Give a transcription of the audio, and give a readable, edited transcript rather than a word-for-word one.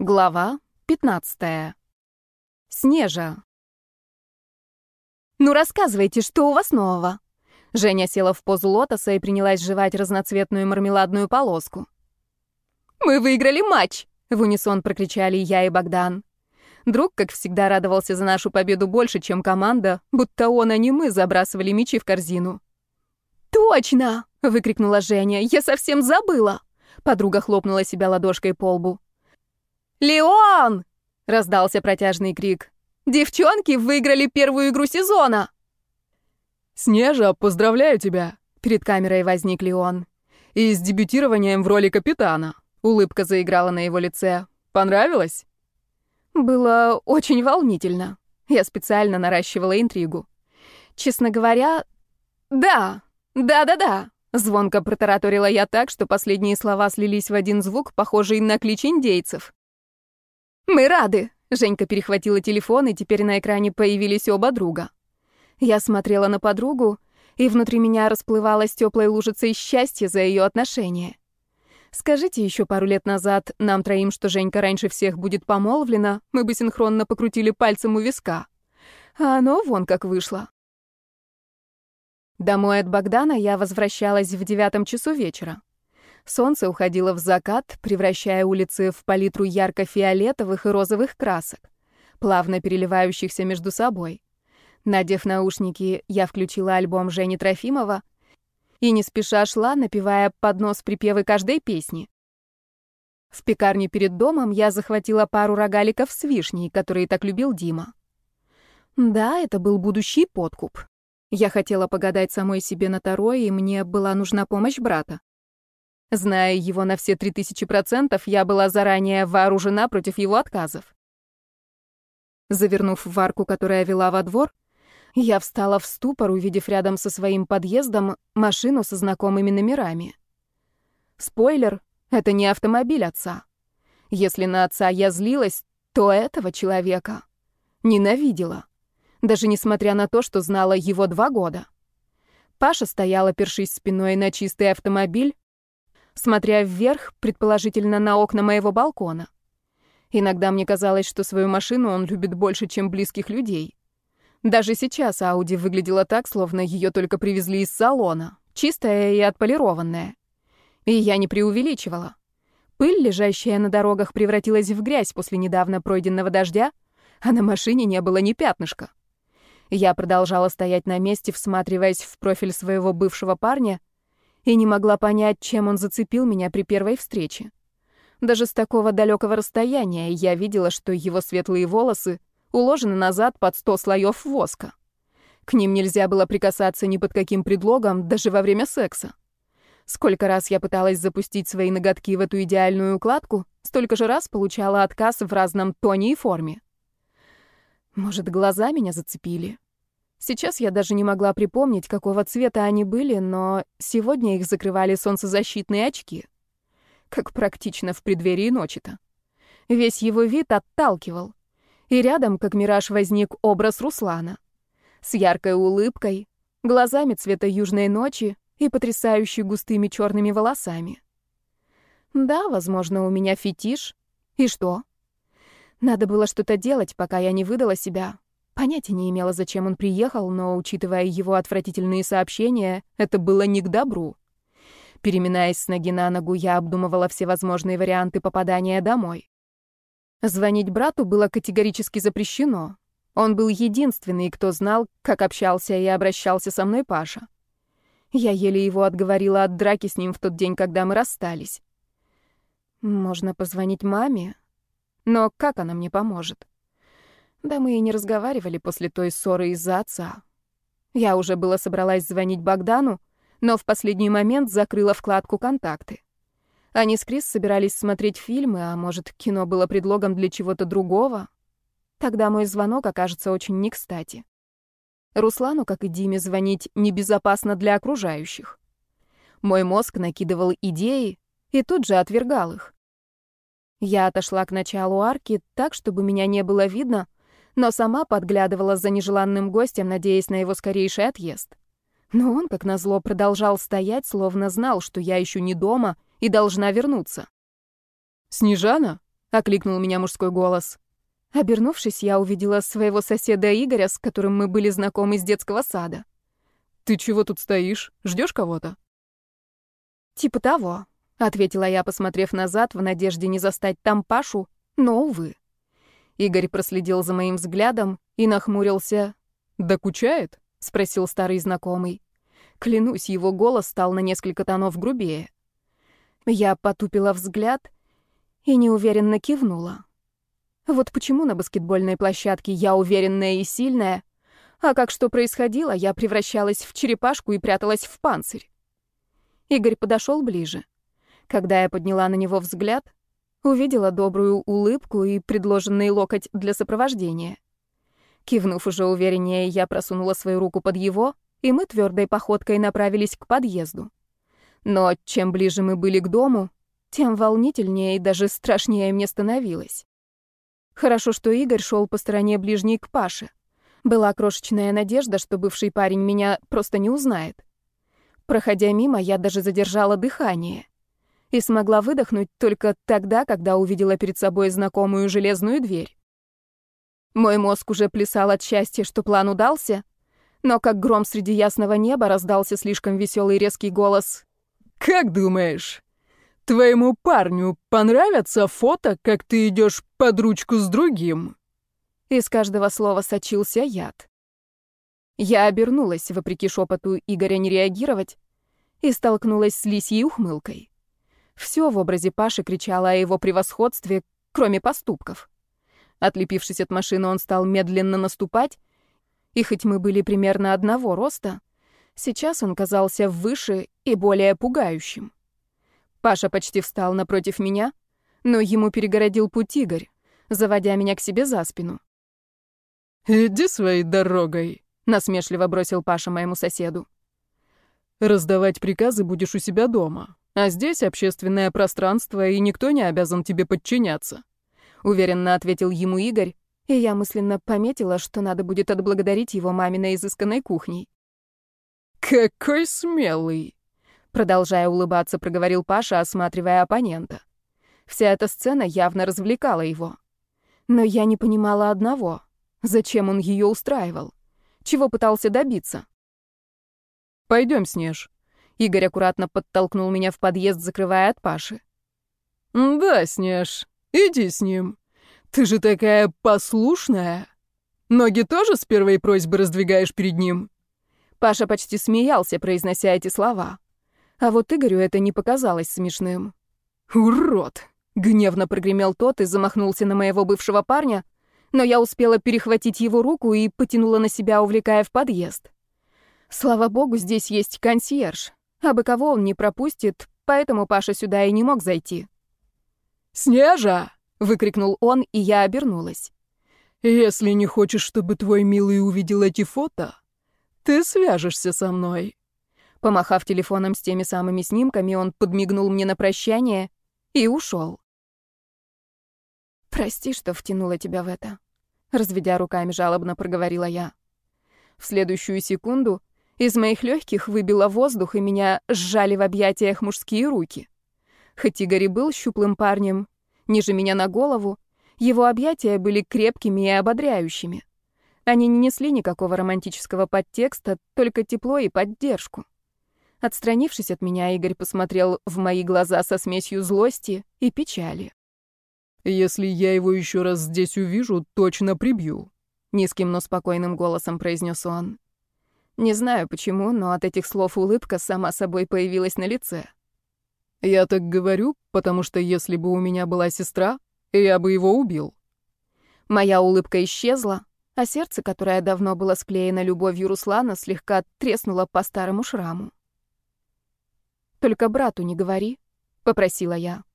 Глава 15. Снежа. «Ну, рассказывайте, что у вас нового?» Женя села в позу лотоса и принялась жевать разноцветную мармеладную полоску. «Мы выиграли матч!» — в унисон прокричали я и Богдан. Друг, как всегда, радовался за нашу победу больше, чем команда, будто он, а не мы, забрасывали мячи в корзину. «Точно!» — выкрикнула Женя. «Я совсем забыла!» Подруга хлопнула себя ладошкой по лбу. «Леон!» — раздался протяжный крик. «Девчонки выиграли первую игру сезона!» «Снежа, поздравляю тебя!» — перед камерой возник Леон. «И с дебютированием в роли капитана!» — улыбка заиграла на его лице. «Понравилось?» Было очень волнительно. Я специально наращивала интригу. Честно говоря, да, звонко протараторила я так, что последние слова слились в один звук, похожий на клич индейцев. «Мы рады!» — Женька перехватила телефон, и теперь на экране появились оба друга. Я смотрела на подругу, и внутри меня расплывалась теплой лужицей счастья за ее отношения. Скажите еще пару лет назад нам троим, что Женька раньше всех будет помолвлена, мы бы синхронно покрутили пальцем у виска. А оно вон как вышло. Домой от Богдана я возвращалась в 9 часу вечера. Солнце уходило в закат, превращая улицы в палитру ярко-фиолетовых и розовых красок, плавно переливающихся между собой. Надев наушники, я включила альбом Жени Трофимова и не спеша шла, напевая под нос припевы каждой песни. В пекарне перед домом я захватила пару рогаликов с вишней, которые так любил Дима. Да, это был будущий подкуп. Я хотела погадать самой себе на таро, и мне была нужна помощь брата. Зная его на все 3000%, я была заранее вооружена против его отказов. Завернув в арку, которая вела во двор, я встала в ступор, увидев рядом со своим подъездом машину со знакомыми номерами. Спойлер — это не автомобиль отца. Если на отца я злилась, то этого человека ненавидела, даже несмотря на то, что знала его 2 года. Паша стоял, опершись спиной на чистый автомобиль, смотря вверх, предположительно, на окна моего балкона. Иногда мне казалось, что свою машину он любит больше, чем близких людей. Даже сейчас Ауди выглядела так, словно ее только привезли из салона, чистая и отполированная. И я не преувеличивала. Пыль, лежащая на дорогах, превратилась в грязь после недавно пройденного дождя, а на машине не было ни пятнышка. Я продолжала стоять на месте, всматриваясь в профиль своего бывшего парня, и не могла понять, чем он зацепил меня при первой встрече. Даже с такого далекого расстояния я видела, что его светлые волосы уложены назад под 100 слоев воска. К ним нельзя было прикасаться ни под каким предлогом, даже во время секса. Сколько раз я пыталась запустить свои ноготки в эту идеальную укладку, столько же раз получала отказ в разном тоне и форме. Может, глаза меня зацепили? Сейчас я даже не могла припомнить, какого цвета они были, но сегодня их закрывали солнцезащитные очки. Как практично в преддверии ночи-то. Весь его вид отталкивал. И рядом, как мираж, возник образ Руслана. С яркой улыбкой, глазами цвета южной ночи и потрясающе густыми черными волосами. Да, возможно, у меня фетиш. И что? Надо было что-то делать, пока я не выдала себя. Понятия не имела, зачем он приехал, но, учитывая его отвратительные сообщения, это было не к добру. Переминаясь с ноги на ногу, я обдумывала все возможные варианты попадания домой. Звонить брату было категорически запрещено. Он был единственный, кто знал, как общался и обращался со мной Паша. Я еле его отговорила от драки с ним в тот день, когда мы расстались. Можно позвонить маме, но как она мне поможет? Да мы и не разговаривали после той ссоры из-за отца. Я уже было собралась звонить Богдану, но в последний момент закрыла вкладку «Контакты». Они с Крис собирались смотреть фильмы, а может, кино было предлогом для чего-то другого? Тогда мой звонок окажется очень не кстати. Руслану, как и Диме, звонить небезопасно для окружающих. Мой мозг накидывал идеи и тут же отвергал их. Я отошла к началу арки так, чтобы меня не было видно, но сама подглядывала за нежеланным гостем, надеясь на его скорейший отъезд. Но он, как назло, продолжал стоять, словно знал, что я еще не дома и должна вернуться. «Снежана?» — окликнул меня мужской голос. Обернувшись, я увидела своего соседа Игоря, с которым мы были знакомы с детского сада. «Ты чего тут стоишь? Ждешь кого-то?» «Типа того», — ответила я, посмотрев назад, в надежде не застать там Пашу, но, увы. Игорь проследил за моим взглядом и нахмурился. «Докучает?» — спросил старый знакомый. Клянусь, его голос стал на несколько тонов грубее. Я потупила взгляд и неуверенно кивнула. Вот почему на баскетбольной площадке я уверенная и сильная, а как что происходило, я превращалась в черепашку и пряталась в панцирь. Игорь подошел ближе. Когда я подняла на него взгляд, увидела добрую улыбку и предложенный локоть для сопровождения. Кивнув уже увереннее, я просунула свою руку под его, и мы твердой походкой направились к подъезду. Но чем ближе мы были к дому, тем волнительнее и даже страшнее мне становилось. Хорошо, что Игорь шел по стороне ближней к Паше. Была крошечная надежда, что бывший парень меня просто не узнает. Проходя мимо, я даже задержала дыхание и смогла выдохнуть только тогда, когда увидела перед собой знакомую железную дверь. Мой мозг уже плясал от счастья, что план удался, но как гром среди ясного неба раздался слишком веселый резкий голос. «Как думаешь, твоему парню понравятся фото, как ты идешь под ручку с другим?» Из каждого слова сочился яд. Я обернулась, вопреки шепоту Игоря не реагировать, и столкнулась с лисьей ухмылкой. Все в образе Паши кричало о его превосходстве, кроме поступков. Отлепившись от машины, он стал медленно наступать, и хоть мы были примерно одного роста, сейчас он казался выше и более пугающим. Паша почти встал напротив меня, но ему перегородил путь Игорь, заводя меня к себе за спину. «Иди своей дорогой», — насмешливо бросил Паша моему соседу. «Раздавать приказы будешь у себя дома, а здесь общественное пространство, и никто не обязан тебе подчиняться», — уверенно ответил ему Игорь, и я мысленно пометила, что надо будет отблагодарить его маминой изысканной кухней. «Какой смелый!» — продолжая улыбаться, проговорил Паша, осматривая оппонента. Вся эта сцена явно развлекала его. Но я не понимала одного. Зачем он ее устраивал? Чего пытался добиться? «Пойдем, Снеж». Игорь аккуратно подтолкнул меня в подъезд, закрывая от Паши. «Да, Снеж, иди с ним. Ты же такая послушная. Ноги тоже с первой просьбы раздвигаешь перед ним?» Паша почти смеялся, произнося эти слова. А вот Игорю это не показалось смешным. «Урод!» — гневно прогремел тот и замахнулся на моего бывшего парня, но я успела перехватить его руку и потянула на себя, увлекая в подъезд. Слава богу, здесь есть консьерж, а бы кого он не пропустит, поэтому Паша сюда и не мог зайти. «Снежа!» — выкрикнул он, и я обернулась. «Если не хочешь, чтобы твой милый увидел эти фото, ты свяжешься со мной». Помахав телефоном с теми самыми снимками, он подмигнул мне на прощание и ушел. «Прости, что втянула тебя в это», — разведя руками, жалобно проговорила я. В следующую секунду из моих легких выбило воздух, и меня сжали в объятиях мужские руки. Хоть Игорь и был щуплым парнем, ниже меня на голову, его объятия были крепкими и ободряющими. Они не несли никакого романтического подтекста, только тепло и поддержку. Отстранившись от меня, Игорь посмотрел в мои глаза со смесью злости и печали. «Если я его еще раз здесь увижу, точно прибью», — низким, но спокойным голосом произнес он. Не знаю почему, но от этих слов улыбка сама собой появилась на лице. «Я так говорю, потому что если бы у меня была сестра, я бы его убил». Моя улыбка исчезла, а сердце, которое давно было склеено любовью Руслана, слегка треснуло по старому шраму. «Только брату не говори», — попросила я.